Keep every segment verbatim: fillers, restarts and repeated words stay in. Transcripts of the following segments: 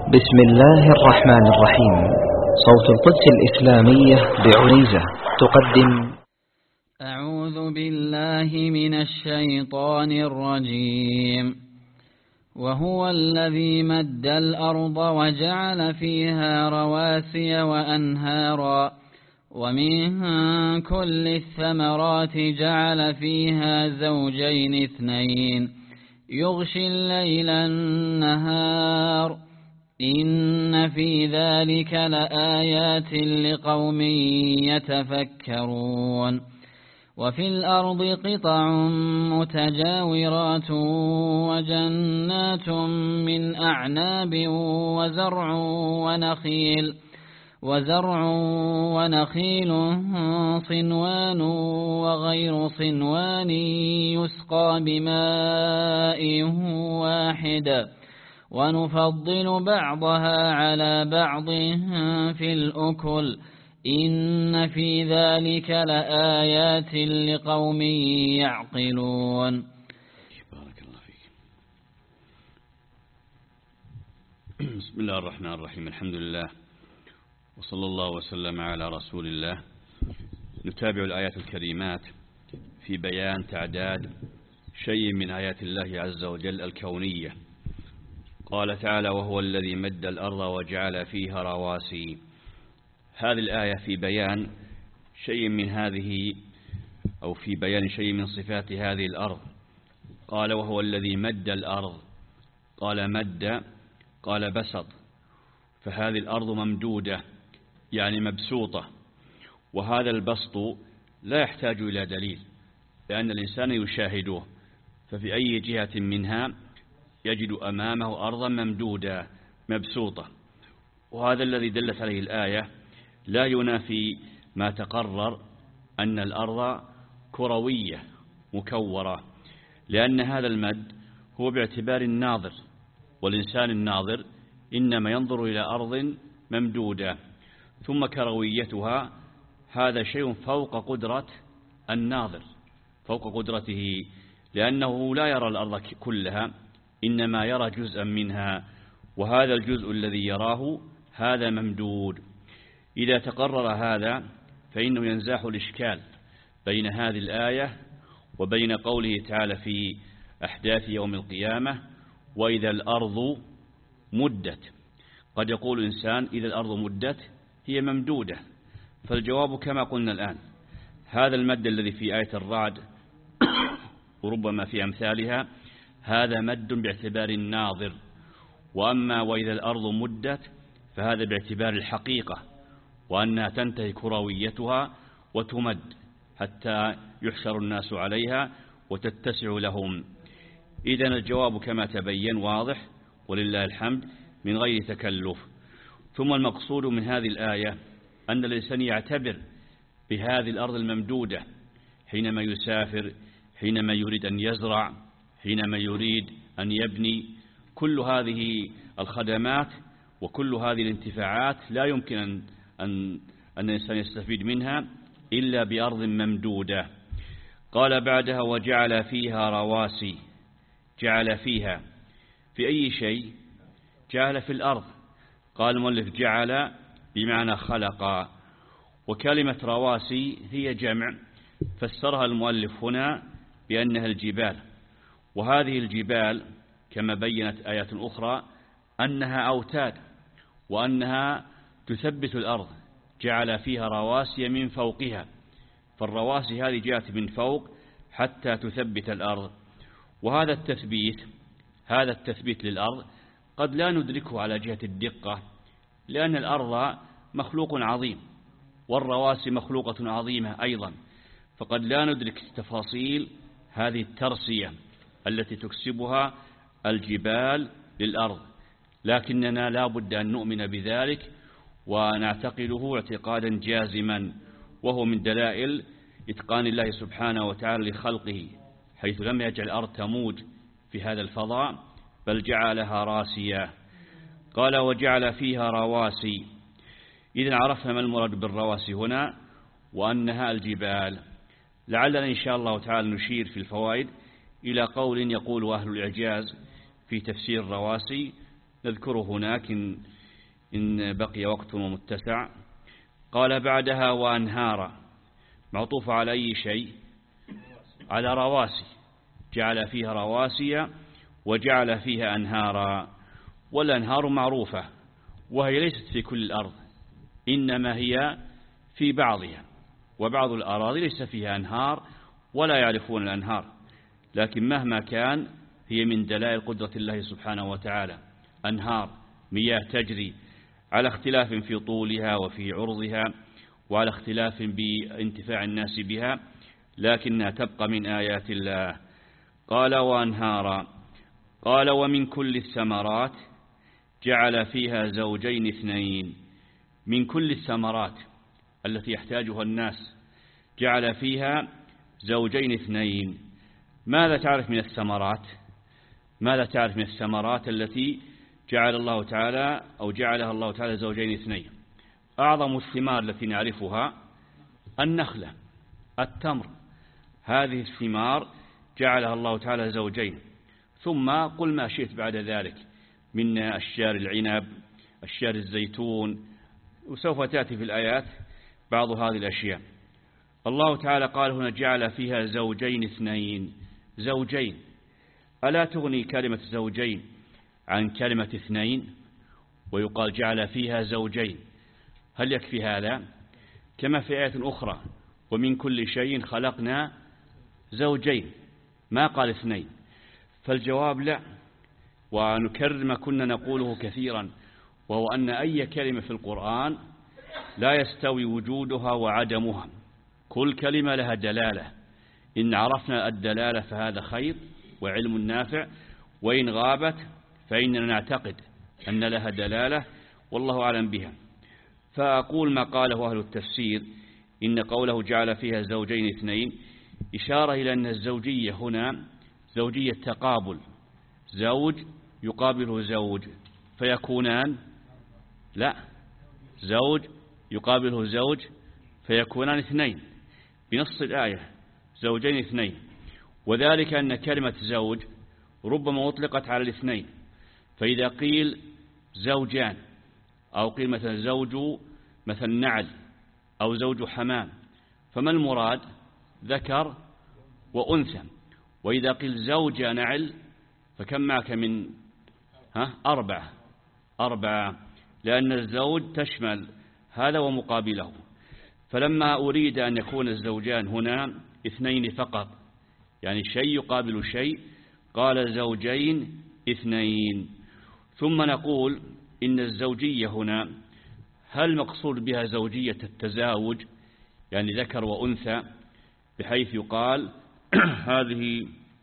بسم الله الرحمن الرحيم. صوت القدس الإسلامية بعنيزة تقدم أعوذ بالله من الشيطان الرجيم. وهو الذي مد الأرض وجعل فيها رواسي وأنهارا ومن كل الثمرات جعل فيها زوجين اثنين يغشي الليل النهار إن في ذلك لآيات لقوم يتفكرون. وفي الأرض قطع متجاورات وجنات من أعناب وزرع ونخيل وزرع ونخيل صنوان وغير صنوان يسقى بماء واحد ونفضل بعضها على بعض في الأكل إن في ذلك لآيات لقوم يعقلون. بارك الله فيك. بسم الله الرحمن الرحيم. الحمد لله وصلى الله وسلم على رسول الله. نتابع الآيات الكريمات في بيان تعداد شيء من آيات الله عز وجل الكونية. قال تعالى: وهو الذي مد الأرض وجعل فيها رواسي. هذه الآية في بيان شيء من هذه أو في بيان شيء من صفات هذه الأرض. قال: وهو الذي مد الأرض. قال مد، قال بسط. فهذه الأرض ممدودة يعني مبسوطة، وهذا البسط لا يحتاج إلى دليل لأن الإنسان يشاهده، ففي أي جهة منها يجد أمامه أرضا ممدودة مبسوطة. وهذا الذي دلت عليه الآية لا ينافي ما تقرر أن الأرض كروية مكورة، لأن هذا المد هو باعتبار الناظر، والإنسان الناظر إنما ينظر إلى أرض ممدودة. ثم كرويتها هذا شيء فوق قدرة الناظر، فوق قدرته، لأنه لا يرى الأرض كلها، إنما يرى جزءا منها، وهذا الجزء الذي يراه هذا ممدود. إذا تقرر هذا فإنه ينزاح الإشكال بين هذه الآية وبين قوله تعالى في أحداث يوم القيامة: وإذا الأرض مدت. قد يقول إنسان: إذا الأرض مدت هي ممدودة. فالجواب كما قلنا الآن: هذا المد الذي في آية الرعد وربما في أمثالها هذا مد باعتبار الناظر، وأما وإذا الأرض مدت فهذا باعتبار الحقيقة، وأنها تنتهي كرويتها وتمد حتى يحشر الناس عليها وتتسع لهم. إذن الجواب كما تبين واضح ولله الحمد من غير تكلف. ثم المقصود من هذه الآية أن الإنسان يعتبر بهذه الأرض الممدودة حينما يسافر، حينما يريد أن يزرع، حينما يريد أن يبني. كل هذه الخدمات وكل هذه الانتفاعات لا يمكن أن, أن, أن الإنسان يستفيد منها إلا بأرض ممدودة. قال بعدها: وجعل فيها رواسي. جعل فيها في أي شيء؟ جعل في الأرض. قال المؤلف: جعل بمعنى خلق. وكلمة رواسي هي جمع، فسرها المؤلف هنا بأنها الجبال. وهذه الجبال كما بينت آيات أخرى أنها أوتاد، وأنها تثبت الأرض. جعل فيها رواسي من فوقها، فالرواسي هذه جاءت من فوق حتى تثبت الأرض. وهذا التثبيت هذا التثبيت للأرض قد لا ندركه على جهة الدقة، لأن الأرض مخلوق عظيم والرواسي مخلوقة عظيمة أيضا، فقد لا ندرك تفاصيل هذه الترسية التي تكسبها الجبال للأرض، لكننا لا بد أن نؤمن بذلك ونعتقده اعتقادا جازما، وهو من دلائل إتقان الله سبحانه وتعالى لخلقه، حيث لم يجعل الأرض تموج في هذا الفضاء بل جعلها راسية. قال: وجعل فيها رواسي. إذن عرفنا ما المراد بالرواسي هنا، وأنها الجبال. لعلنا إن شاء الله تعالى نشير في الفوائد إلى قول يقول أهل الإعجاز في تفسير الرواسي، نذكره هناك إن, إن بقي وقت ومتسع. قال بعدها وأنهارا، معطوف على أي شيء؟ على رواسي، جعل فيها رواسي وجعل فيها أنهارا. والأنهار معروفة، وهي ليست في كل الأرض، إنما هي في بعضها، وبعض الأراضي ليس فيها أنهار ولا يعرفون الأنهار، لكن مهما كان هي من دلائل قدرة الله سبحانه وتعالى. أنهار مياه تجري على اختلاف في طولها وفي عرضها وعلى اختلاف بانتفاع الناس بها، لكنها تبقى من آيات الله. قال وأنهارا. قال ومن كل الثمرات جعل فيها زوجين اثنين. من كل الثمرات التي يحتاجها الناس جعل فيها زوجين اثنين. ماذا تعرف من الثمرات؟ ماذا تعرف من الثمرات التي جعل الله تعالى أو جعلها الله تعالى زوجين اثنين؟ أعظم الثمار التي نعرفها النخلة، التمر، هذه الثمار جعلها الله تعالى زوجين. ثم قل ما شئت بعد ذلك من أشجار العنب، أشجار الزيتون، وسوف تأتي في الآيات بعض هذه الأشياء. الله تعالى قال هنا جعل فيها زوجين اثنين. زوجين، ألا تغني كلمة زوجين عن كلمة اثنين؟ ويقال جعل فيها زوجين، هل يكفي هذا؟ كما في آية أخرى ومن كل شيء خلقنا زوجين، ما قال اثنين. فالجواب لا، ونكرر ما كنا نقوله كثيرا، وهو أن أي كلمة في القرآن لا يستوي وجودها وعدمها، كل كلمة لها دلالة. إن عرفنا الدلالة فهذا خير وعلم نافع، وإن غابت فإننا نعتقد أن لها دلالة والله أعلم بها. فأقول ما قاله أهل التفسير إن قوله جعل فيها زوجين اثنين إشارة إلى أن الزوجية هنا زوجية تقابل، زوج يقابله زوج فيكونان، لا، زوج يقابله زوج فيكونان اثنين بنص الآية، زوجين اثنين. وذلك أن كلمة زوج ربما أطلقت على الاثنين، فإذا قيل زوجان أو قيل مثلا زوج مثلا نعل أو زوج حمام، فما المراد؟ ذكر وأنثى. وإذا قيل زوج نعل فكم معك من ها أربعة أربعة لأن الزوج تشمل هذا ومقابله. فلما أريد أن يكون الزوجان هنا اثنين فقط، يعني شيء يقابل شيء، قال زوجين اثنين. ثم نقول إن الزوجية هنا هل مقصود بها زوجية التزاوج، يعني ذكر وأنثى، بحيث يقال هذه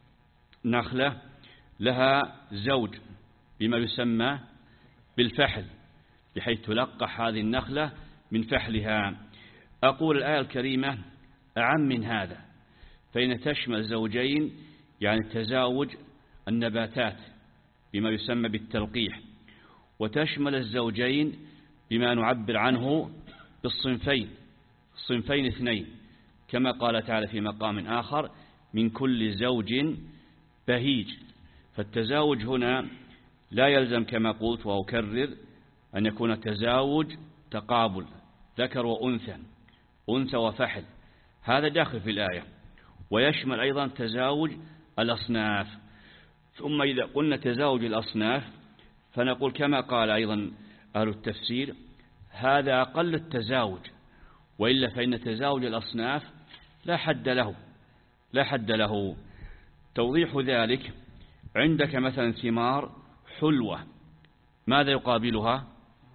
نخلة لها زوج بما يسمى بالفحل، بحيث تلقح هذه النخلة من فحلها. أقول الآية الكريمة أعم من هذا، فإن تشمل زوجين يعني تزاوج النباتات بما يسمى بالتلقيح، وتشمل الزوجين بما نعبر عنه بالصنفين، صنفين اثنين، كما قال تعالى في مقام آخر من كل زوج بهيج. فالتزاوج هنا لا يلزم كما قلت وأكرر أن يكون تزاوج تقابل ذكر وأنثى، أنثى وفحل، هذا داخل في الآية، ويشمل أيضا تزاوج الأصناف. ثم إذا قلنا تزاوج الأصناف فنقول كما قال أيضا أهل التفسير هذا أقل التزاوج، وإلا فإن تزاوج الأصناف لا حد له، لا حد له. توضيح ذلك عندك مثلا ثمار حلوة، ماذا يقابلها؟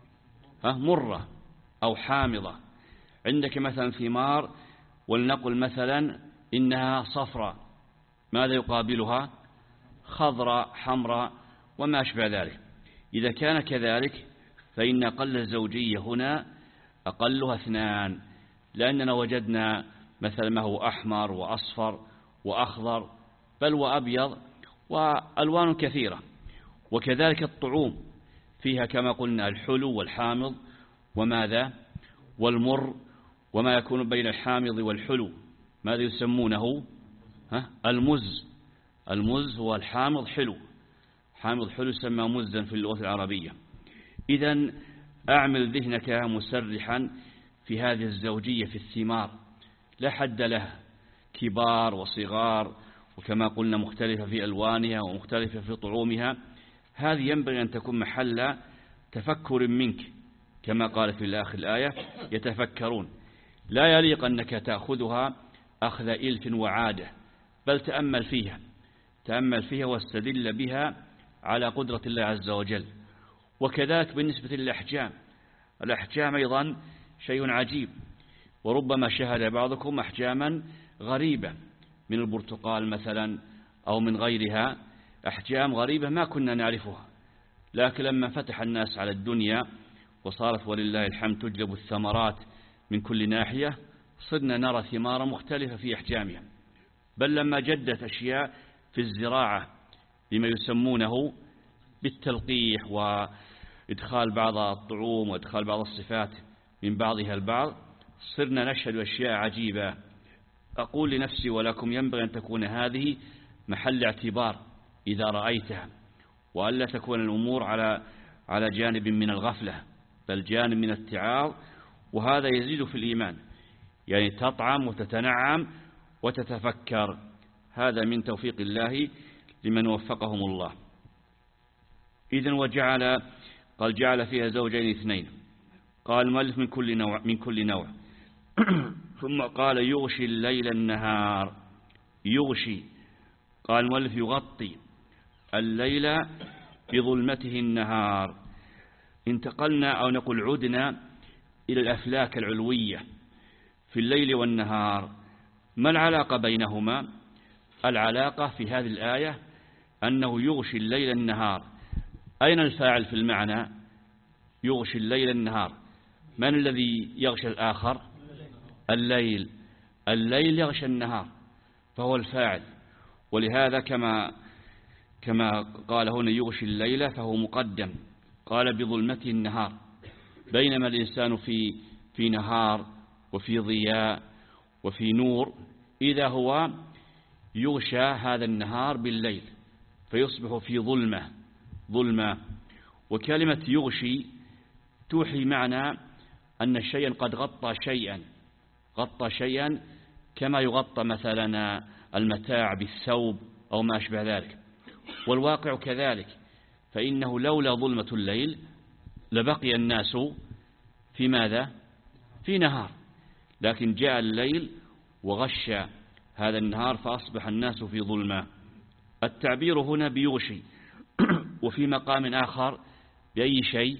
ها مرة أو حامضة. عندك مثلا ثمار ولنقل مثلا إنها صفراء، ماذا يقابلها؟ خضراء حمراء وما أشبه ذلك. إذا كان كذلك فإن أقل الزوجية هنا أقلها اثنان، لأننا وجدنا مثلا ما هو أحمر وأصفر وأخضر بل وأبيض وألوان كثيرة. وكذلك الطعوم فيها كما قلنا الحلو والحامض وماذا والمر، وما يكون بين الحامض والحلو ماذا يسمونه؟ ها المز. المز هو الحامض حلو، حامض حلو يسمى مزا في اللغة العربية. إذن أعمل ذهنك مسرحا في هذه الزوجية في الثمار لا حد لها، كبار وصغار، وكما قلنا مختلفة في ألوانها ومختلفة في طعومها. هذه ينبغي أن تكون محل تفكر منك، كما قال في الآخر الآية يتفكرون. لا يليق أنك تأخذها أخذ إلف وعادة، بل تأمل فيها تأمل فيها واستدل بها على قدرة الله عز وجل. وكذلك بالنسبة للأحجام، الأحجام أيضا شيء عجيب، وربما شاهد بعضكم أحجاما غريبة من البرتقال مثلا أو من غيرها، أحجام غريبة ما كنا نعرفها، لكن لما فتح الناس على الدنيا وصارت ولله الحمد تجلب الثمرات من كل ناحية، صرنا نرى ثمارة مختلفة في أحجامها. بل لما جدت أشياء في الزراعة بما يسمونه بالتلقيح وإدخال بعض الطعوم وإدخال بعض الصفات من بعضها البعض، صرنا نشهد أشياء عجيبة. أقول لنفسي ولكم ينبغي أن تكون هذه محل اعتبار إذا رأيتها، وألا تكون الأمور على على جانب من الغفلة، بل جانب من الاتعاظ، وهذا يزيد في الإيمان. يعني تطعم وتتنعم وتتفكر، هذا من توفيق الله لمن وفقهم الله. إذن وجعل قال جعل فيها زوجين اثنين، قال المؤلف من كل نوع من كل نوع ثم قال يغشي الليل النهار. يغشي، قال المؤلف يغطي الليل بظلمته النهار. انتقلنا أو نقول عدنا إلى الأفلاك العلوية في الليل والنهار. ما العلاقة بينهما؟ العلاقة في هذه الآية أنه يغشي الليل النهار. أين الفاعل في المعنى؟ يغشي الليل النهار، من الذي يغشى الآخر؟ الليل. الليل يغشى النهار فهو الفاعل، ولهذا كما كما قال هنا يغشي الليل فهو مقدم، قال بظلمته النهار، بينما الإنسان في في نهار وفي ضياء وفي نور، إذا هو يغشى هذا النهار بالليل فيصبح في ظلمة ظلمة. وكلمة يغشي توحي معنى أن شيئا قد غطى شيئا غطى شيئا كما يغطى مثلا المتاع بالثوب أو ما أشبه ذلك. والواقع كذلك، فإنه لولا ظلمة الليل لبقي الناس في ماذا؟ في نهار، لكن جاء الليل وغش هذا النهار فأصبح الناس في ظلمة. التعبير هنا بيغشي، وفي مقام آخر بأي شيء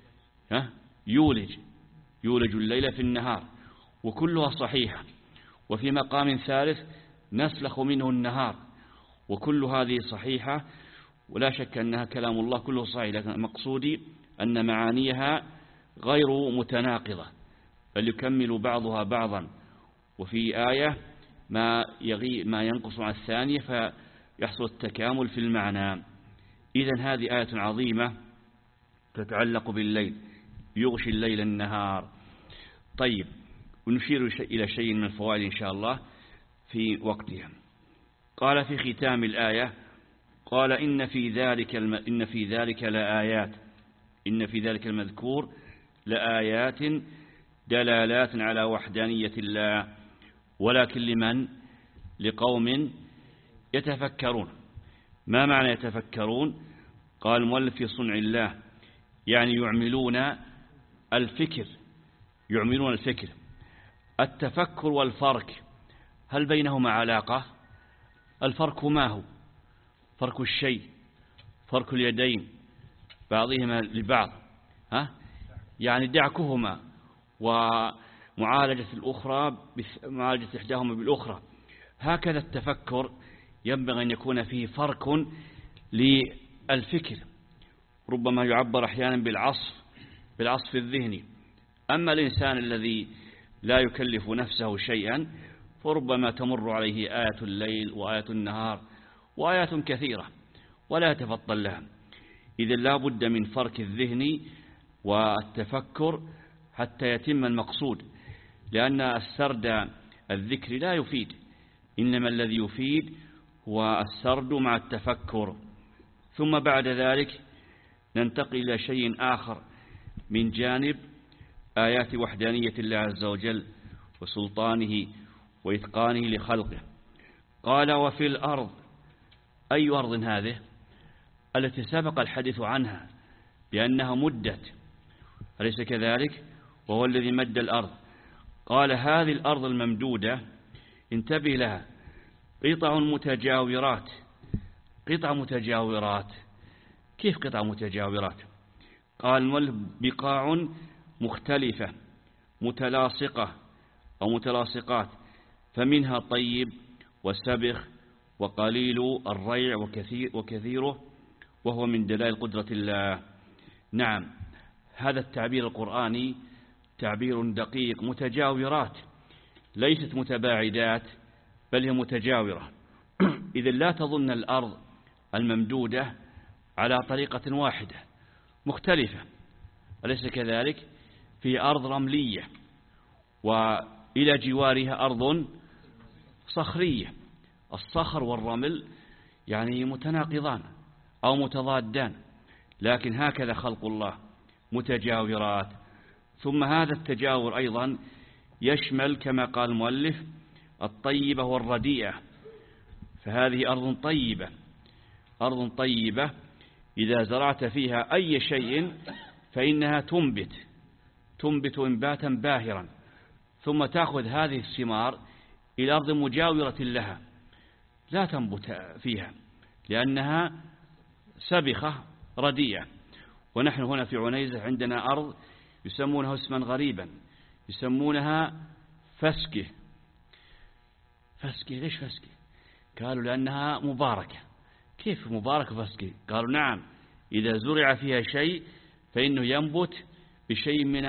يولج يولج الليل في النهار، وكلها صحيحة. وفي مقام ثالث نسلخ منه النهار، وكل هذه صحيحة، ولا شك أنها كلام الله كله صحيح، لكن مقصودي أن معانيها غير متناقضة، بل يكمل بعضها بعضا، وفي آية ما يغي ما ينقص عن الثانية فيحصل التكامل في المعنى. إذن هذه آية عظيمة تتعلق بالليل، يغشي الليل النهار. طيب، ونشير إلى شيء من الفوائد إن شاء الله في وقتها. قال في ختام الآية، قال إن في ذلك الم... إن في ذلك لآيات إن في ذلك المذكور لآيات دلالات على وحدانية الله، ولكن لمن؟ لقوم يتفكرون. ما معنى يتفكرون؟ قال المؤلف في صنع الله، يعني يعملون الفكر يعملون الفكر. التفكر والفرك هل بينهما علاقة؟ الفرك ما هو؟ فرك الشيء، فرك اليدين بعضهما لبعض، ها؟ يعني دعكهما ومعالجة الأخرى معالجة إحداهما بالأخرى. هكذا التفكر ينبغي أن يكون فيه فرك للفكر، ربما يعبر أحيانا بالعصف بالعصف الذهني. أما الإنسان الذي لا يكلف نفسه شيئا فربما تمر عليه آية الليل وآية النهار وآيات كثيرة ولا يتفطن لها. إذن لا بد من فرك الذهن والتفكر حتى يتم المقصود، لأن السرد الذكر لا يفيد، إنما الذي يفيد هو السرد مع التفكر. ثم بعد ذلك ننتقل إلى شيء آخر من جانب آيات وحدانية الله عز وجل وسلطانه وإتقانه لخلقه. قال وفي الأرض، أي أرض هذه التي سبق الحديث عنها بأنها مدت، أليس كذلك؟ وهو الذي مد الأرض. قال هذه الأرض الممدودة انتبه لها، قطع متجاورات. قطع متجاورات، كيف قطع متجاورات؟ قال بقاع مختلفة متلاصقة أو متلاصقات، فمنها طيب وسبخ وقليل الريع وكثير وكثيره، وهو من دلائل قدرة الله. نعم، هذا التعبير القرآني تعبير دقيق. متجاورات ليست متباعدات، بل هي متجاورة. إذا لا تظن الأرض الممدودة على طريقة واحدة، مختلفة، أليس كذلك؟ في أرض رملية وإلى جوارها أرض صخرية. الصخر والرمل يعني متناقضان أو متضادان، لكن هكذا خلق الله متجاورات. ثم هذا التجاور أيضا يشمل كما قال المؤلف الطيبة والرديئة. فهذه أرض طيبة، أرض طيبة إذا زرعت فيها أي شيء فإنها تنبت تنبت إنباتا باهرا، ثم تأخذ هذه الثمار إلى أرض مجاورة لها لا تنبت فيها لأنها سبخة رديئة. ونحن هنا في عنيزة عندنا أرض يسمونها اسما غريبا، يسمونها فسكة. فسكة، ليش فسكة؟ قالوا لأنها مباركة. كيف مباركة فسكة؟ قالوا نعم، إذا زرع فيها شيء فإنه ينبت بشيء من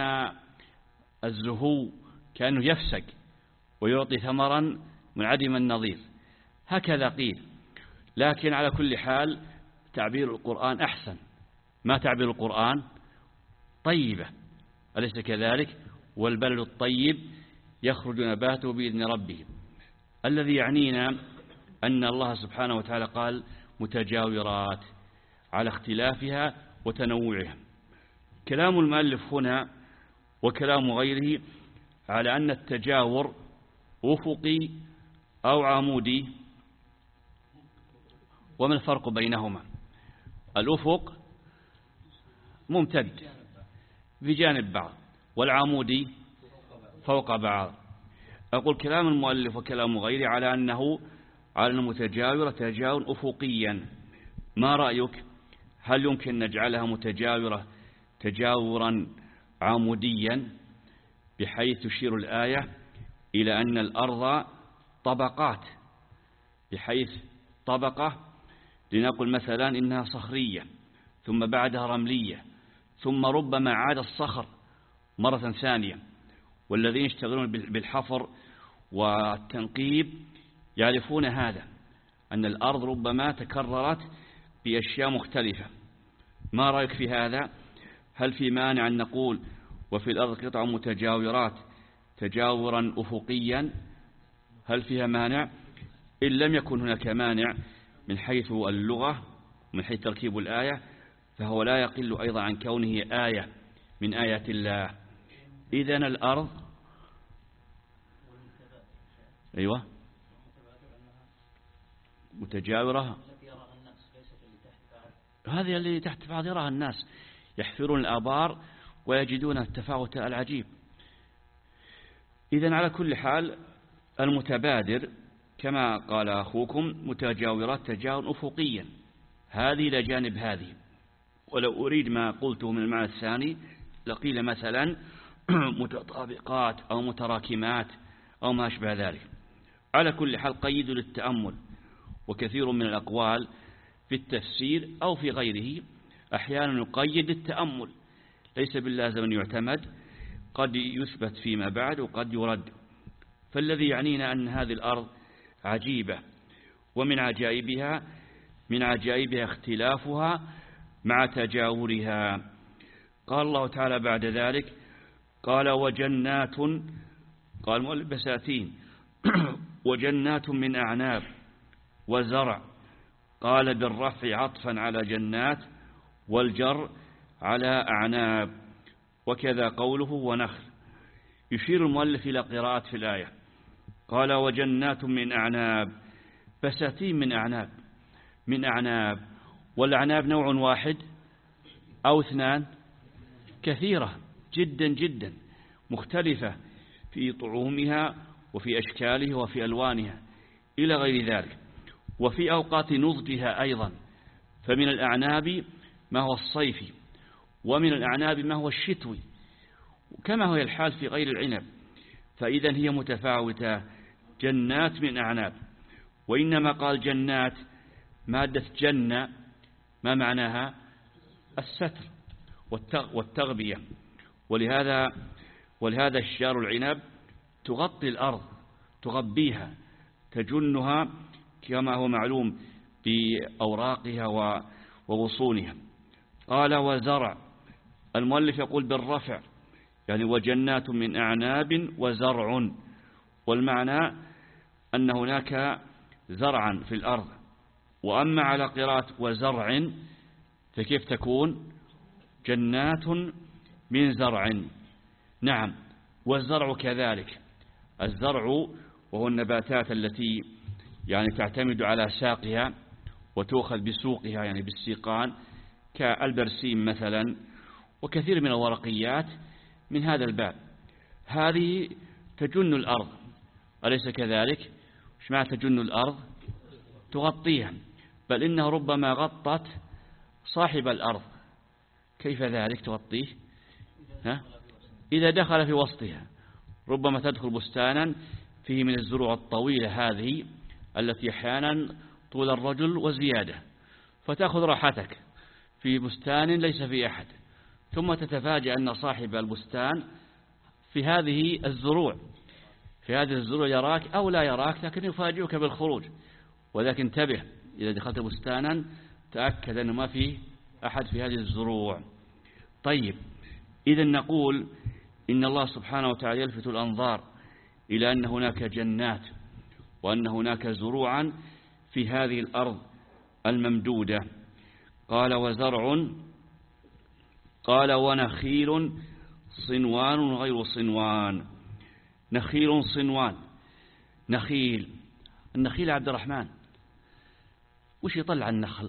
الزهو، كأنه يفسك ويعطي ثمرا منعدم النظير، هكذا قيل. لكن على كل حال تعبير القرآن أحسن. ما تعبير القرآن؟ طيبة، أليس كذلك؟ والبلد الطيب يخرج نباته بإذن ربه. الذي يعنينا أن الله سبحانه وتعالى قال متجاورات على اختلافها وتنوعها. كلام المؤلف هنا وكلام غيره على أن التجاور أفقي أو عمودي. وما الفرق بينهما؟ الأفق ممتد بجانب بعض، والعمودي فوق بعض. أقول كلام المؤلف وكلام غيره على أنه على المتجاورة تجاور أفقيا. ما رأيك؟ هل يمكن نجعلها متجاورة تجاورا عموديا، بحيث تشير الآية إلى أن الأرض طبقات، بحيث طبقة لنقل مثلا إنها صخرية ثم بعدها رملية، ثم ربما عاد الصخر مرة ثانية. والذين يشتغلون بالحفر والتنقيب يعرفون هذا، أن الأرض ربما تكررت بأشياء مختلفة. ما رأيك في هذا؟ هل في مانع أن نقول وفي الأرض قطع متجاورات تجاورا أفقيا؟ هل فيها مانع؟ إن لم يكن هناك مانع من حيث اللغة ومن حيث تركيب الآية، فهو لا يقل أيضا عن كونه آية من آيات الله. إذن الأرض أيوة متجاورة، هذه اللي تحت بعض يراها الناس، يحفرون الآبار ويجدون التفاوت العجيب. إذن على كل حال المتبادر كما قال أخوكم متجاورات تجاور أفقيا، هذه لجانب هذه. ولو أريد ما قلته من المعنى الثاني لقيل مثلا متطابقات أو متراكمات أو ما أشبه ذلك. على كل حال قيدوا للتأمل. وكثير من الأقوال في التفسير أو في غيره أحيانا يقيد التأمل، ليس باللازم أن يعتمد، قد يثبت فيما بعد وقد يرد. فالذي يعنينا أن هذه الأرض عجيبة، ومن عجائبها من عجائبها اختلافها مع تجاورها. قال الله تعالى بعد ذلك قال وجنات، قال مؤلف بساتين وجنات من أعناب وزرع. قال بالرفع عطفا على جنات والجر على أعناب، وكذا قوله ونخل. يشير المؤلف إلى قراءات في الآية، قال وجنات من أعناب، بساتين من أعناب، من أعناب. والأعناب نوع واحد أو اثنان؟ كثيرة جدا جدا، مختلفة في طعومها وفي أشكالها وفي ألوانها إلى غير ذلك، وفي أوقات نضجها أيضا، فمن الأعناب ما هو الصيفي، ومن الأعناب ما هو الشتوي، كما هو الحال في غير العنب. فإذا هي متفاوتة، جنات من أعناب. وإنما قال جنات مادة جنة ما معناها؟ الستر والتغبية، ولهذا ولهذا الشجار العنب تغطي الأرض، تغبيها، تجنها كما هو معلوم بأوراقها وغصونها. قال وزرع، المؤلف يقول بالرفع، يعني وجنات من أعناب وزرع، والمعنى أن هناك زرعا في الأرض. وأما على قراءة وزرع فكيف تكون؟ جنات من زرع. نعم، والزرع كذلك، الزرع وهو النباتات التي يعني تعتمد على ساقها وتؤخذ بسوقها، يعني بالسيقان، كالبرسيم مثلا، وكثير من الورقيات من هذا الباب. هذه تجن الأرض، أليس كذلك؟ إيش معنى تجن الأرض؟ تغطيها، بل إنها ربما غطت صاحب الأرض. كيف ذلك تغطيه؟ ها؟ إذا دخل في وسطها، ربما تدخل بستانا فيه من الزروع الطويلة هذه التي أحيانا طول الرجل وزيادة، فتأخذ راحتك في بستان ليس فيه أحد، ثم تتفاجأ أن صاحب البستان في هذه الزروع في هذه الزروع يراك أو لا يراك، لكن يفاجئك بالخروج. ولكن انتبه، إذا دخلت بستانا تأكد أنه ما فيه أحد في هذه الزروع. طيب، إذا نقول إن الله سبحانه وتعالى يلفت الأنظار إلى أن هناك جنات وأن هناك زروعا في هذه الأرض الممدودة. قال وزرع، قال ونخيل صنوان غير صنوان. نخيل صنوان، نخيل النخيل عبد الرحمن وش يطلع النخل؟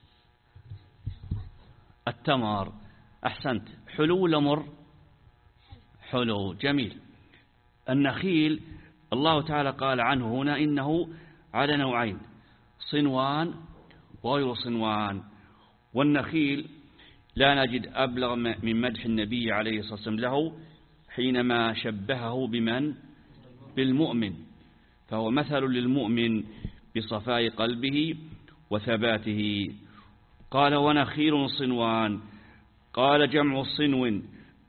التمر، أحسنت. حلو ولا مر؟ حلو، جميل. النخيل الله تعالى قال عنه هنا إنه على نوعين، صنوان وغير صنوان. والنخيل لا نجد أبلغ من مدح النبي عليه الصلاة والسلام له حينما شبهه بمن؟ بالمؤمن، فهو مثل للمؤمن بصفاء قلبه وثباته. قال ونخيل صنوان، قال جمع صنو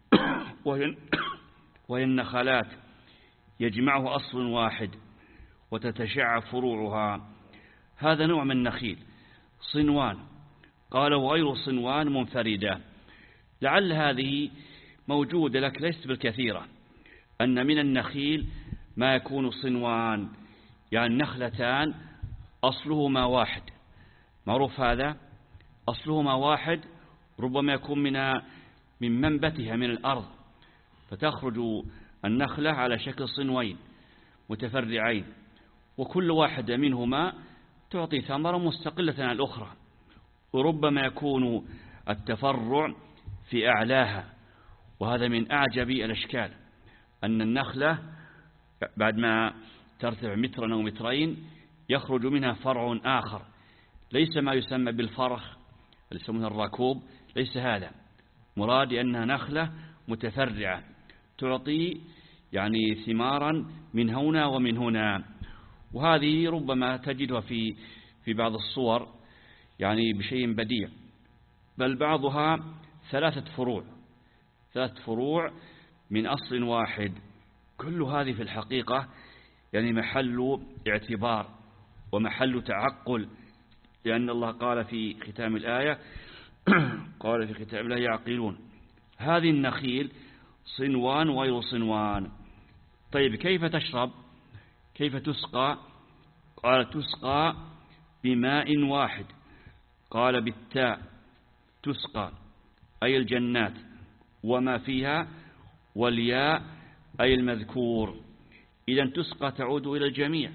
وهي النخلات يجمعه أصل واحد وتتشعب فروعها، هذا نوع من النخيل صنوان. قال وغير صنوان منفردة، لعل هذه موجودة لك ليست بالكثيرة، أن من النخيل ما يكون صنوان، يعني نخلتان أصلهما واحد، معروف هذا، أصلهما واحد، ربما يكون من من منبتها من الأرض، فتخرج النخلة على شكل صنوين متفرعين، وكل واحدة منهما تعطي ثمرة مستقلة عن الأخرى، وربما يكون التفرع في أعلاها. وهذا من أعجب الأشكال، أن النخلة بعد ما ترتفع مترا أو مترين يخرج منها فرع آخر، ليس ما يسمى بالفرخ اللي يسمونه الركوب، ليس هذا مراد، أنها نخلة متفرعة تعطي يعني ثمارا من هنا ومن هنا. وهذه ربما تجدها في في بعض الصور يعني بشيء بديع، بل بعضها ثلاثة فروع ثلاث فروع من أصل واحد. كل هذه في الحقيقة يعني محل اعتبار ومحل تعقل، لأن الله قال في ختام الآية قال في ختام لا يعقلون. هذه النخيل صنوان وغير صنوان. طيب كيف تشرب؟ كيف تسقى؟ قال تسقى بماء واحد. قال بالتاء تسقى أي الجنات وما فيها، والياء أي المذكور. إذن تسقى تعود إلى الجميع،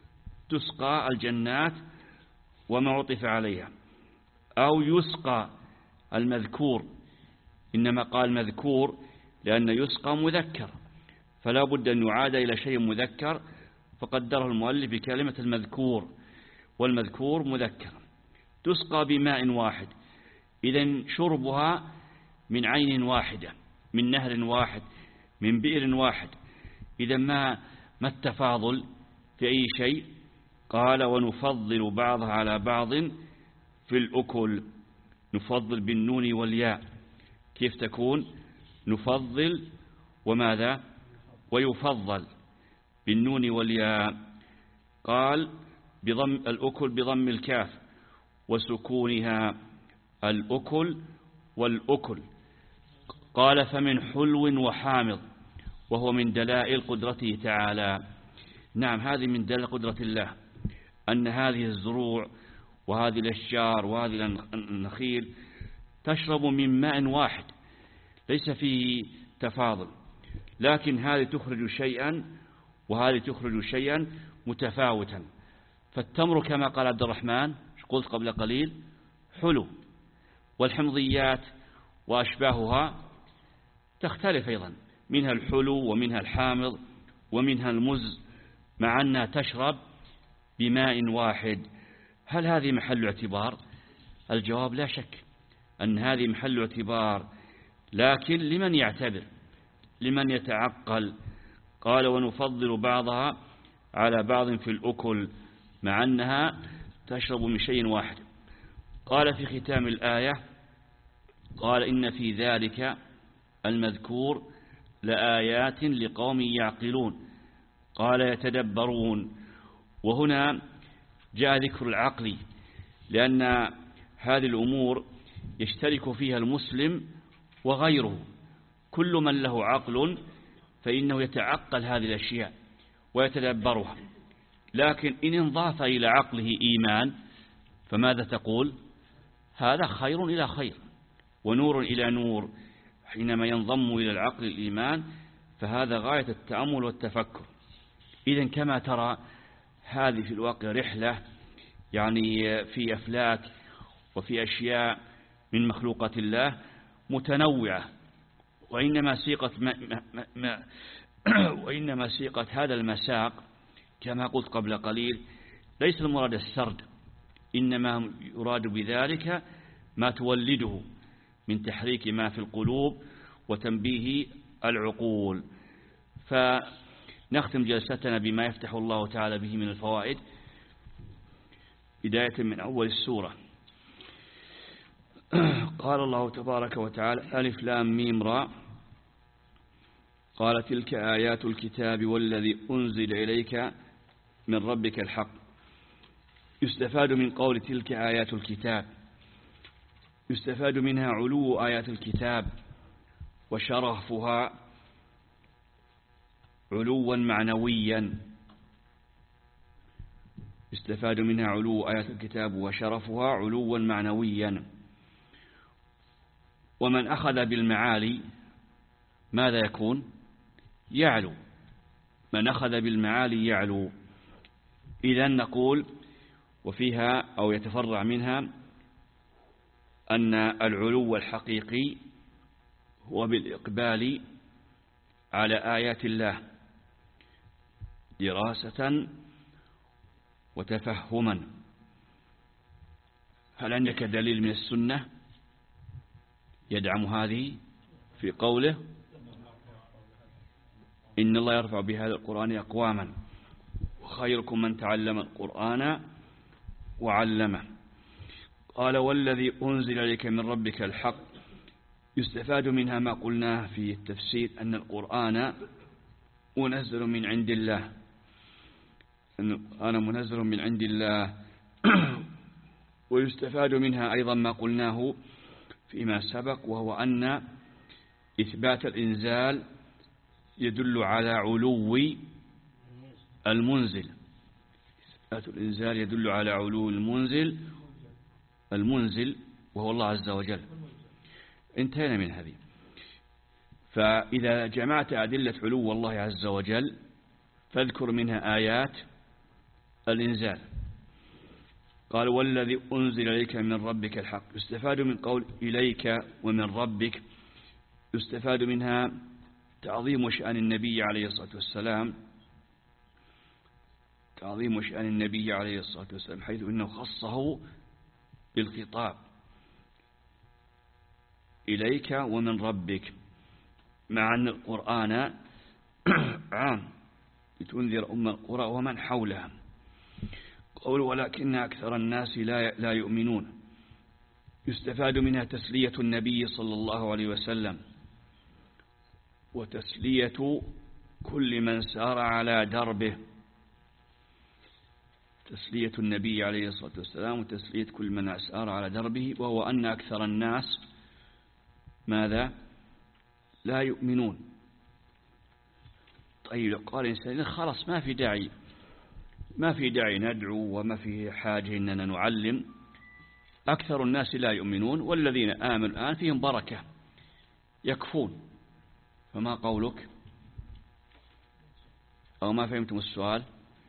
تسقى الجنات وما عطف عليها، أو يسقى المذكور، إنما قال مذكور لأن يسقى مذكر، فلا بد أن يعاد إلى شيء مذكر، فقدره المؤلف بكلمة المذكور، والمذكور مذكر. تسقى بماء واحد، إذن شربها من عين واحدة، من نهر واحد، من بئر واحد. إذن ما ما التفاضل في أي شيء؟ قال ونفضل بعضها على بعض في الأكل. نفضل بالنون والياء، كيف تكون؟ نفضل وماذا؟ ويفضل بالنون والياء. قال بضم الأكل بضم الكاف وسكونها، الأكل والأكل. قال فمن حلو وحامض، وهو من دلائل قدرته تعالى. نعم، هذه من دلائل قدرة الله، أن هذه الزروع وهذه الأشجار وهذه النخيل تشرب من ماء واحد ليس فيه تفاضل، لكن هذه تخرج شيئا وهذه تخرج شيئا متفاوتا. فالتمر كما قال عبد الرحمن قلت قبل قليل حلو، والحمضيات وأشباهها تختلف أيضا، منها الحلو ومنها الحامض ومنها المز، مع أنها تشرب بماء واحد. هل هذه محل اعتبار؟ الجواب لا شك أن هذه محل اعتبار، لكن لمن يعتبر، لمن يتعقل. قال ونفضل بعضها على بعض في الأكل، مع أنها تشرب من شيء واحد. قال في ختام الآية قال إن في ذلك المذكور لآيات لقوم يعقلون. قال يتدبرون، وهنا جاء ذكر العقل، لأن هذه الأمور يشترك فيها المسلم وغيره. كل من له عقل فإنه يتعقل هذه الأشياء ويتدبرها، لكن إن انضاف إلى عقله إيمان فماذا تقول؟ هذا خير إلى خير ونور إلى نور. حينما ينضم إلى العقل الإيمان فهذا غاية التأمل والتفكر. إذن كما ترى هذه في الواقع رحلة، يعني في أفلاك وفي أشياء من مخلوقات الله متنوعة، وإنما سيقت ما ما ما وإنما سيقت هذا المساق كما قلت قبل قليل ليس المراد السرد، إنما يراد بذلك ما تولده من تحريك ما في القلوب وتنبيه العقول. فنختم جلستنا بما يفتح الله تعالى به من الفوائد، بداية من أول السورة. قال الله تبارك وتعالى ألف لام ميم را. قال تلك آيات الكتاب والذي أنزل إليك من ربك الحق. يستفاد من قول تلك آيات الكتاب، يستفاد منها علو آيات الكتاب وشرفها علوا معنويا. يستفاد منها علو آيات الكتاب وشرفها علوا معنويا. ومن أخذ بالمعالي ماذا يكون؟ يعلو. من أخذ بالمعالي يعلو. إذن نقول وفيها أو يتفرع منها أن العلو الحقيقي هو بالإقبال على آيات الله دراسة وتفهما. هل عندك دليل من السنة يدعم هذه في قوله إن الله يرفع بهذا القرآن أقواما وخيركم من تعلم القرآن وعلمه. قال والذي أنزل إليك من ربك الحق. يستفاد منها ما قلناه في التفسير أن القرآن منزل من عند الله، أن القرآن منزل من عند الله. ويستفاد منها أيضا ما قلناه فيما سبق، وهو أن إثبات الإنزال يدل على علو المنزل. إثبات الإنزال يدل على علو المنزل المنزل وهو الله عز وجل. انتهينا من هذه. فإذا جمعت أدلة علو الله عز وجل فاذكر منها آيات الإنزال. قال والذي أنزل إليك من ربك الحق. يستفاد من قول إليك ومن ربك، يستفاد منها تعظيم شأن النبي عليه الصلاة والسلام، تعظيم شأن النبي عليه الصلاة والسلام، حيث إنه خصه بالخطاب إليك ومن ربك، مع أن القرآن عام لتنذر أم القرى ومن حولها. قول ولكن أكثر الناس لا لا يؤمنون. يستفاد منها تسلية النبي صلى الله عليه وسلم وتسلية كل من سار على دربه، تسلية النبي عليه الصلاة والسلام وتسلية كل من سار على دربه، وهو أن أكثر الناس ماذا؟ لا يؤمنون. طيب لو قال إنسان خلاص ما في داعي ما في داعي ندعو وما في حاجة إننا نعلم، أكثر الناس لا يؤمنون والذين آمنوا الآن فيهم بركة يكفون، فما قولك؟ أو ما فهمتم السؤال؟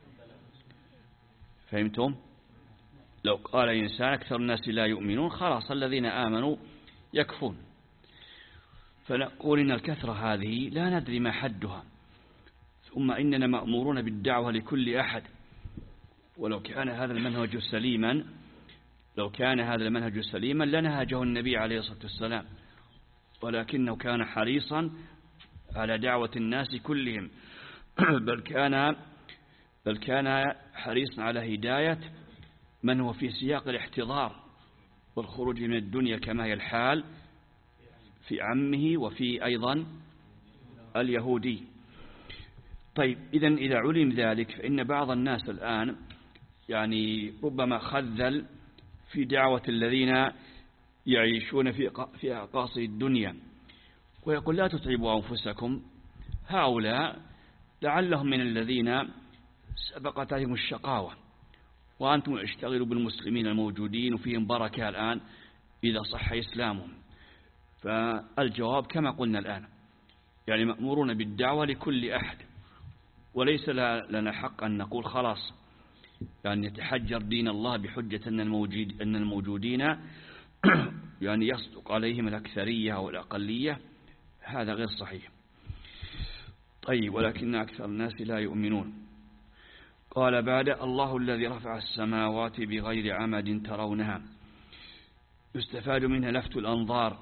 فهمتم؟ لو قال إنسان أكثر الناس لا يؤمنون خلاص الذين آمنوا يكفون. فنقول إن الكثرة هذه لا ندري ما حدها، ثم إننا مأمورون بالدعوة لكل أحد. ولو كان هذا المنهج سليما لو كان هذا المنهج سليما لنهجه النبي عليه الصلاة والسلام، ولكنه كان حريصا على دعوة الناس كلهم بل كان بل كان حريصا على هداية من هو في سياق الاحتضار والخروج من الدنيا كما هي الحال في عمه وفي أيضا اليهودي. طيب إذن إذا علم ذلك فإن بعض الناس الآن يعني ربما خذل في دعوة الذين يعيشون في في أقاصي الدنيا، ويقول لا تتعبوا أنفسكم، هؤلاء لعلهم من الذين سبقت عليهم الشقاوة، وأنتم اشتغلوا بالمسلمين الموجودين وفيهم بركة الآن إذا صح إسلامهم. فالجواب كما قلنا الآن، يعني مأمورون بالدعوة لكل أحد، وليس لنا حق أن نقول خلاص يعني يتحجر دين الله بحجة أن الموجود أن الموجودين يعني يصدق عليهم الأكثرية أو الأقلية، هذا غير صحيح. طيب ولكن أكثر الناس لا يؤمنون. قال بعد الله الذي رفع السماوات بغير عمد ترونها. يستفاد منها لفت الأنظار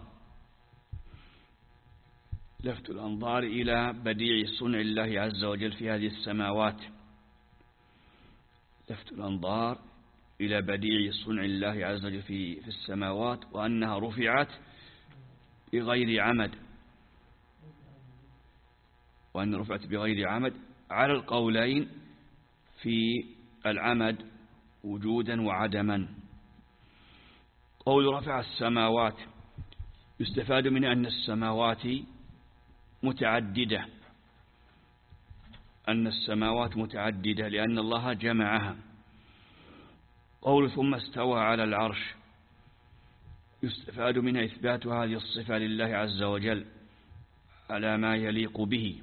لفت الأنظار إلى بديع صنع الله عز وجل في هذه السماوات لفت الأنظار إلى بديع صنع الله عز وجل في في السماوات، وأنها رفعت بغير عمد وأن رفعت بغير عمد على القولين في العمد وجودا وعدما. قول رفع السماوات يستفاد من أن السماوات متعددة أن السماوات متعددة لأن الله جمعها. قول ثم استوى على العرش يستفاد منها إثبات هذه الصفة لله عز وجل على ما يليق به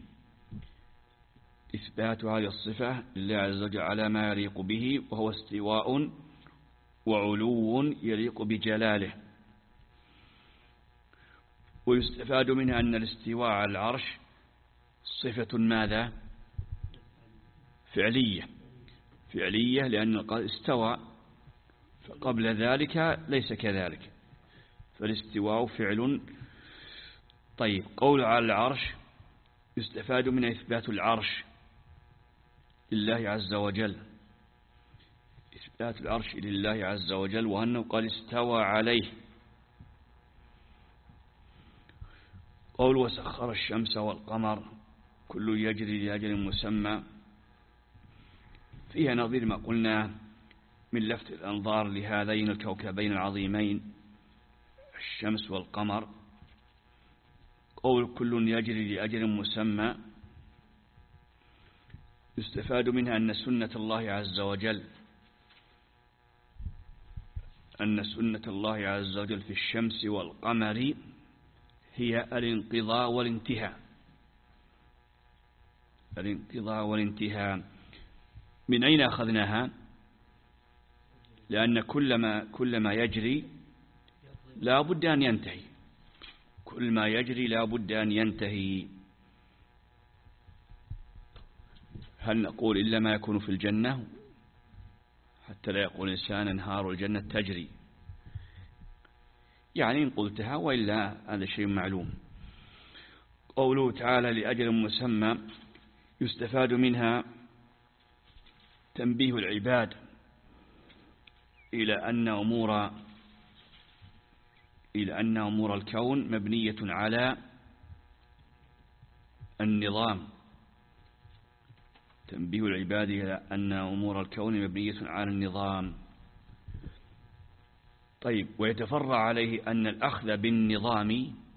إثبات هذه الصفة لله عز وجل على ما يليق به، وهو استواء وعلو يليق بجلاله. ويستفاد منها أن الاستواء على العرش صفة ماذا؟ فعلية فعلية لأن قال استوى، فقبل ذلك ليس كذلك، فالاستواء فعل. طيب قول على العرش يستفاد من إثبات العرش لله عز وجل إثبات العرش لله عز وجل، وأنه قال استوى عليه. قول وسخر الشمس والقمر كل يجري لأجل مسمى فيها نظير ما قلنا من لفت الأنظار لهذين الكوكبين العظيمين الشمس والقمر. قول كل يجري لأجل مسمى يستفاد منها أن سنة الله عز وجل أن سنة الله عز وجل في الشمس والقمر هي الانقضاء والانتهاء. الانقضاء والانتهاء من أين أخذناها؟ لأن كل ما, كل ما يجري لا بد أن ينتهي، كل ما يجري لا بد أن ينتهي. هل نقول إلا ما يكون في الجنة؟ حتى لا يقول إنسان أنهار الجنة تجري، يعني إن قلتها، وإلا هذا شيء معلوم. قوله تعالى لأجل مسمى يستفاد منها تنبيه العباد إلى أن أمور إلى أن أمور الكون مبنية على النظام. تنبيه العباد إلى أن أمور الكون مبنية على النظام. طيب، ويتفرع عليه أن الأخذ بالنظام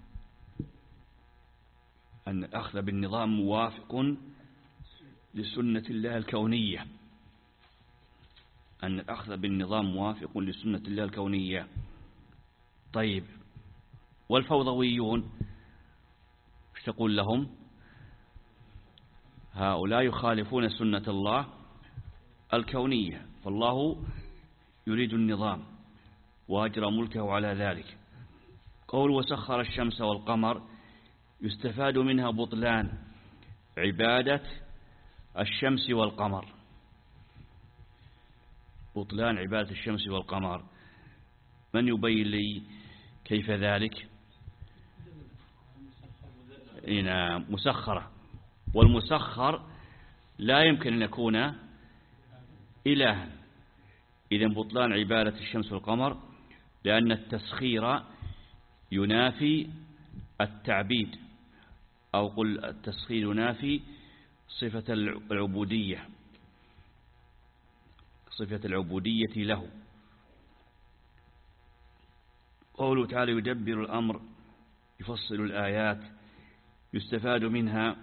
أن الأخذ بالنظام موافق لسنة الله الكونية. أن الأخذ بالنظام موافق لسنة الله الكونية. طيب، والفوضويون ايش تقول لهم؟ هؤلاء يخالفون سنة الله الكونية، فالله يريد النظام وأجرى ملكه على ذلك. قول وسخر الشمس والقمر يستفاد منها بطلان عبادة الشمس والقمر. بطلان عبادة الشمس والقمر، من يبين لي كيف ذلك؟ هنا مسخرة، والمسخر لا يمكن أن يكون إلها. إذن بطلان عبادة الشمس والقمر، لأن التسخير ينافي التعبيد، أو قل التسخير ينافي صفة العبودية، صفة العبودية له. قوله تعالى يدبر الأمر يفصل الآيات يستفاد منها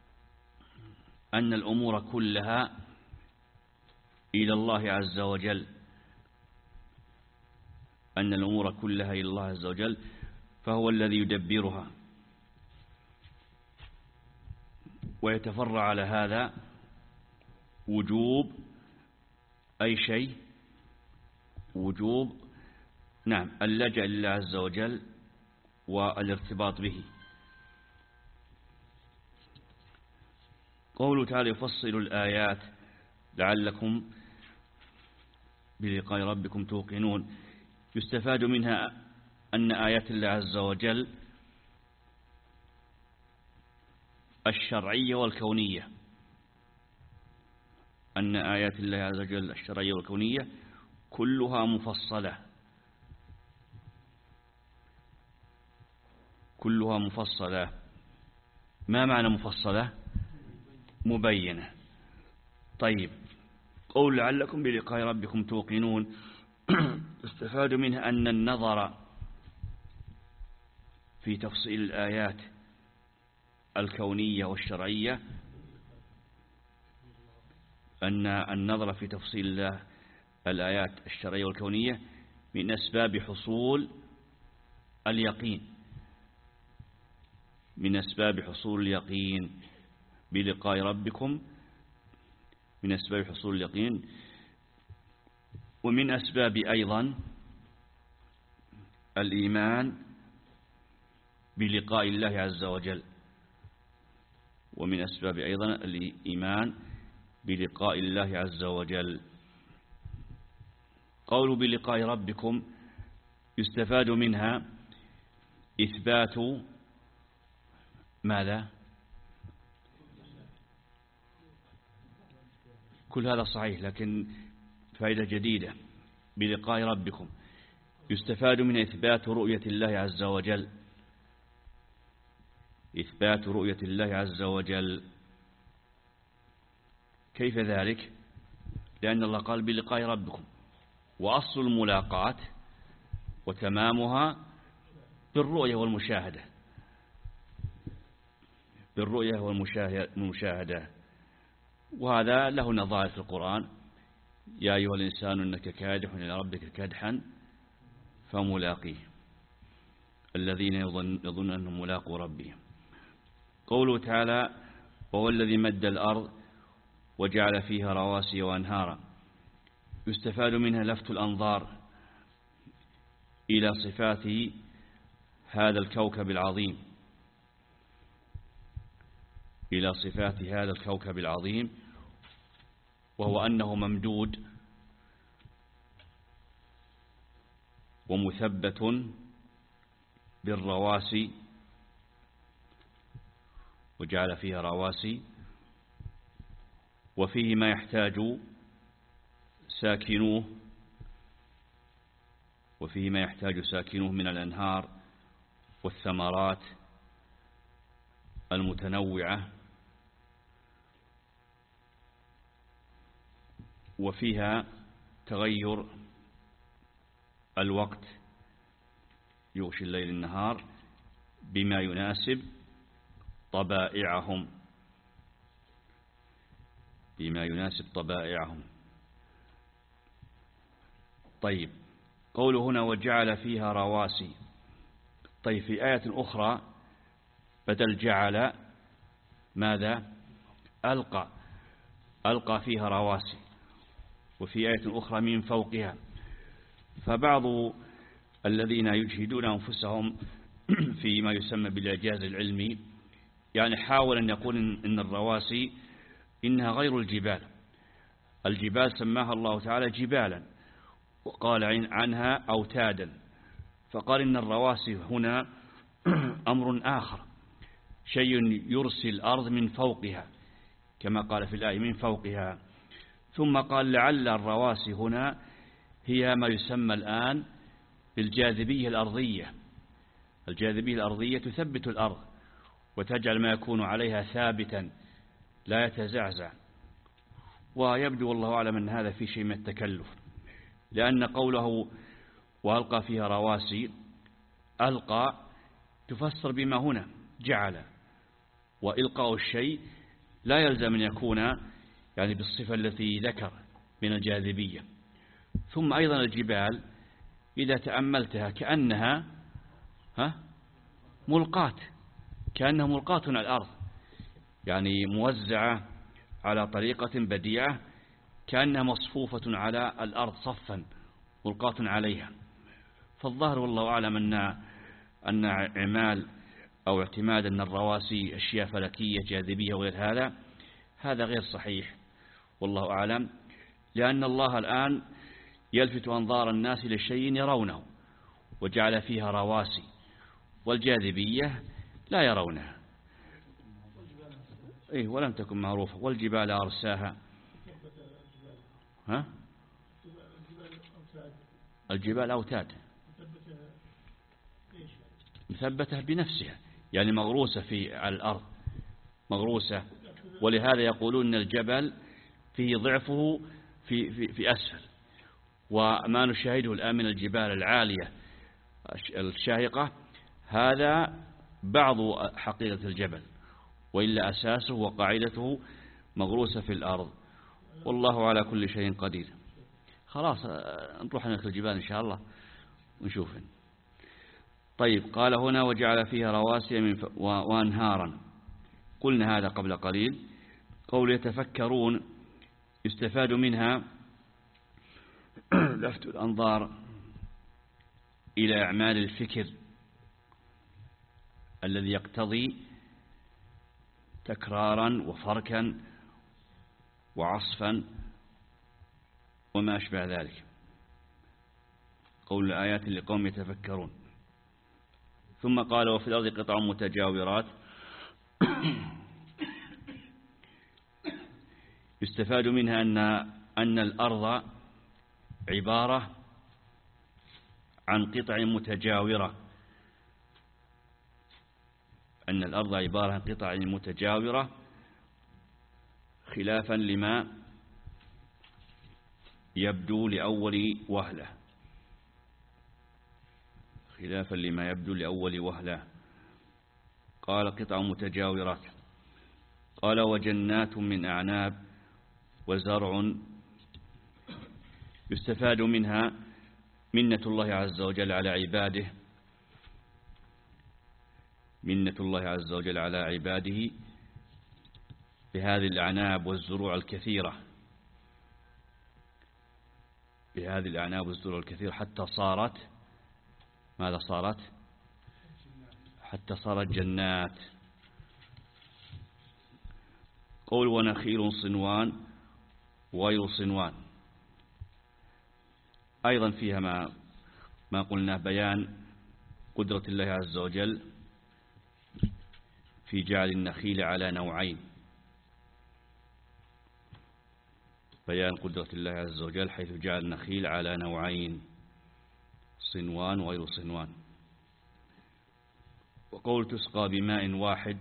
أن الأمور كلها إلى الله عز وجل، أن الأمور كلها إلى الله عز وجل، فهو الذي يدبرها. ويتفرع على هذا وجوب أي شيء، وجوب نعم اللجأ لله عز وجل والارتباط به. قوله تعالى يفصل الآيات لعلكم بلقاء ربكم توقنون، يستفاد منها أن آيات الله عز وجل الشرعية والكونية، أن آيات الله عز وجل الشرعية والكونية كلها مفصلة، كلها مفصلة. ما معنى مفصلة؟ مبينة. طيب، قول لعلكم بلقاء ربكم توقنون يستفاد منها أن النظر في تفصيل الآيات الكونية والشرعية، أن النظر في تفصيل الله الآيات الشرعية والكونية من أسباب حصول اليقين، من أسباب حصول اليقين بلقاء ربكم، من أسباب حصول اليقين. ومن أسباب أيضا الإيمان بلقاء الله عز وجل، ومن أسباب أيضا الإيمان بلقاء الله عز وجل. قول بلقاء ربكم يستفاد منها إثبات ماذا؟ كل هذا صحيح، لكن فائدة جديدة. بلقاء ربكم يستفاد من إثبات رؤية الله عز وجل، إثبات رؤية الله عز وجل. كيف ذلك؟ لأن الله قال بلقاء ربكم، وأصل الملاقات وتمامها بالرؤية والمشاهدة، بالرؤية والمشاهدة. وهذا له نظائر في القرآن: يا أيها الإنسان إنك كادح إلى ربك كدحا فملاقيه الذين يظن أنهم ملاقوا ربهم. قوله تعالى وهو الذي مد الأرض وجعل فيها رواسي وأنهارا، يستفاد منها لفت الأنظار إلى صفات هذا الكوكب العظيم إلى صفات هذا الكوكب العظيم وهو أنه ممدود ومثبت بالرواسي، وجعل فيها رواسي، وفيه ما يحتاج ساكنوه وفيه ما يحتاج ساكنوه من الأنهار والثمرات المتنوعة، وفيها تغير الوقت يغشي الليل النهار بما يناسب طبائعهم بما يناسب طبائعهم. طيب، قوله هنا وجعل فيها رواسي. طيب، في آية أخرى بدل جعل ماذا؟ ألقى ألقى فيها رواسي، وفي آية أخرى من فوقها. فبعض الذين يجهدون أنفسهم فيما يسمى بالإعجاز العلمي يعني حاول أن يقول إن الرواسي إنها غير الجبال. الجبال سماها الله تعالى جبالا وقال عنها أوتادا، فقال إن الرواسي هنا أمر آخر، شيء يرسي الأرض من فوقها كما قال في الآية من فوقها. ثم قال لعل الرواسي هنا هي ما يسمى الآن بالجاذبية الأرضية. الجاذبية الأرضية تثبت الأرض وتجعل ما يكون عليها ثابتا لا يتزعزع. ويبدو والله أعلم أن هذا في شيء من التكلف، لأن قوله وألقى فيها رواسي، ألقى تفسر بما هنا جعل، وإلقاء الشيء لا يلزم أن يكون يعني بالصفة التي ذكر من الجاذبية. ثم أيضا الجبال إذا تأملتها كأنها ها ملقاة كأنها ملقاة على الأرض، يعني موزعة على طريقة بديعة كأنها مصفوفة على الأرض صفا ملقاة عليها. فالظاهر والله أعلم أن أن اعمال أو اعتماد أن الرواسي أشياء فلكية جاذبية وغير هذا هذا غير صحيح والله أعلم، لأن الله الآن يلفت أنظار الناس إلى شيء يرونه وجعل فيها رواسي، والجاذبية لا يرونها. إيه ولم تكن معروفة. والجبال أرساها. ها؟ الجبال أوتاد مثبتة بنفسها، يعني مغروسة في على الأرض مغروسة، ولهذا يقولون أن الجبل فيه ضعفه في, في, في أسفل. وما نشاهده الآن من الجبال العالية الشاهقة هذا بعض حقيقة الجبل، وإلا أساسه وقاعدته مغروسة في الأرض، والله على كل شيء قدير. خلاص نروح ناكل الجبال إن شاء الله ونشوف. طيب، قال هنا وجعل فيها رواسي من ف... وأنهارا. قلنا هذا قبل قليل. قول يتفكرون يستفاد منها لفت الأنظار إلى أعمال الفكر الذي يقتضي تكرارا وفركا وعصفا وما أشبه ذلك. قول الآيات لقوم يتفكرون. ثم قال وفي الأرض قطع متجاورات. يستفاد منها أن أن الأرض عبارة عن قطع متجاورة أن الأرض عبارة عن قطع متجاورة خلافا لما يبدو لأول وهلة خلافا لما يبدو لأول وهلة قال قطع متجاورات. قال وجنات من أعناب وزرع. يستفاد منها منة الله عز وجل على عباده منة الله عز وجل على عباده بهذه الأعناب والزروع الكثيرة بهذه الأعناب والزروع الكثيرة حتى صارت ماذا صارت حتى صارت جنات. قول ونخيل صنوان وغير صنوان أيضا فيها ما ما قلنا بيان قدرة الله عز وجل في جعل النخيل على نوعين بيان قدرة الله عز وجل حيث جعل النخيل على نوعين صنوان وغير صنوان. وقول تسقى بماء واحد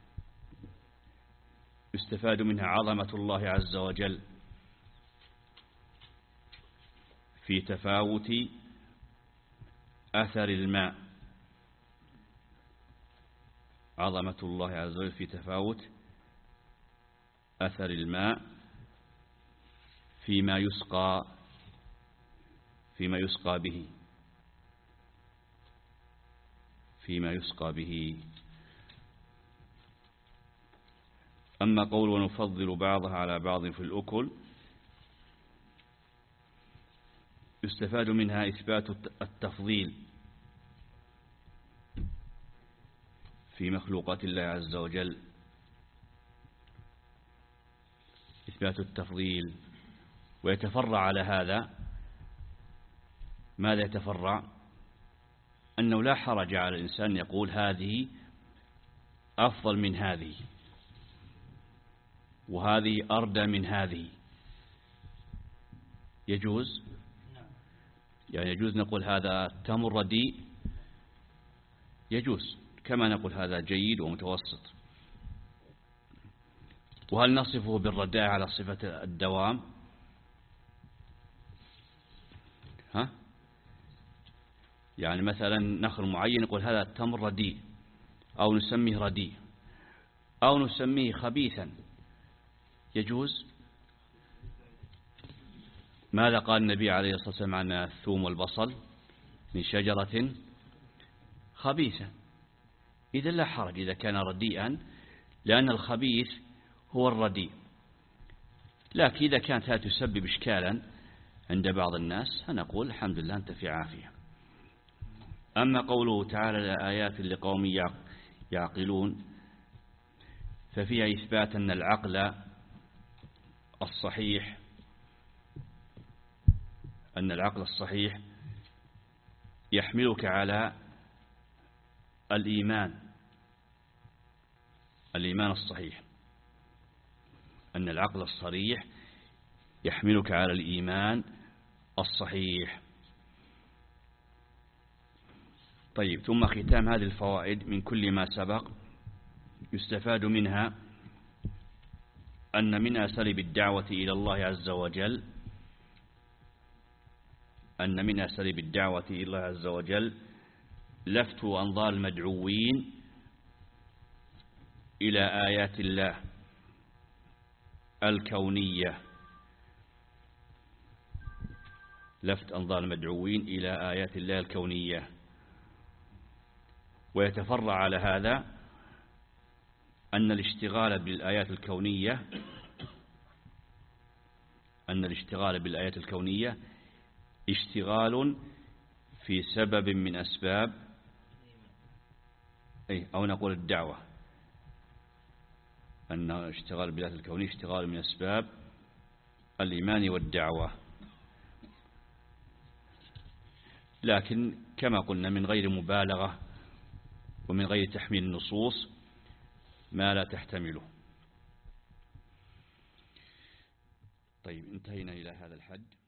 يستفاد منها عظمة الله عز وجل في تفاوت أثر الماء عظمة الله عز وجل في تفاوت أثر الماء فيما يسقى فيما يسقى به فيما يسقى به. أما قول ونفضل بعضها على بعض في الأكل يستفاد منها إثبات التفضيل في مخلوقات الله عز وجل إثبات التفضيل. ويتفرع على هذا ماذا يتفرع؟ أنه لا حرج على الإنسان يقول هذه أفضل من هذه وهذه أردى من هذه. يجوز يعني يجوز نقول هذا تمر رديء يجوز كما نقول هذا جيد ومتوسط. وهل نصفه بالرداء على صفة الدوام؟ ها يعني مثلا نخل معين نقول هذا التمر رديء أو نسميه رديء أو نسميه خبيثا يجوز. ماذا قال النبي عليه الصلاة والسلام عن الثوم والبصل؟ من شجرة خبيثة. إذا لا حرج إذا كان رديئا لأن الخبيث هو الرديء. لكن إذا كانت هذه تسبب إشكالا عند بعض الناس فنقول الحمد لله أنت في عافية. أما قوله تعالى آيات لقوم يعقلون ففيها إثبات أن العقل الصحيح أن العقل الصحيح يحملك على الإيمان الإيمان الصحيح أن العقل الصريح يحملك على الإيمان الصحيح. طيب ثم ختام هذه الفوائد من كل ما سبق يستفاد منها أن من أساليب الدعوة إلى الله عز وجل أن من أساليب الدعوة إلى الله عز وجل لفت أنظار المدعوين إلى آيات الله الكونية لفت أنظار المدعوين إلى آيات الله الكونية. ويتفرع على هذا أن الاشتغال بالآيات الكونية أن الاشتغال بالآيات الكونية اشتغال في سبب من أسباب أي أو نقول الدعوة أن اشتغال بالآيات الكونية اشتغال من أسباب الإيمان والدعوة. لكن كما قلنا من غير مبالغة ومن غير تحميل النصوص ما لا تحتمله. طيب انتهينا إلى هذا الحد.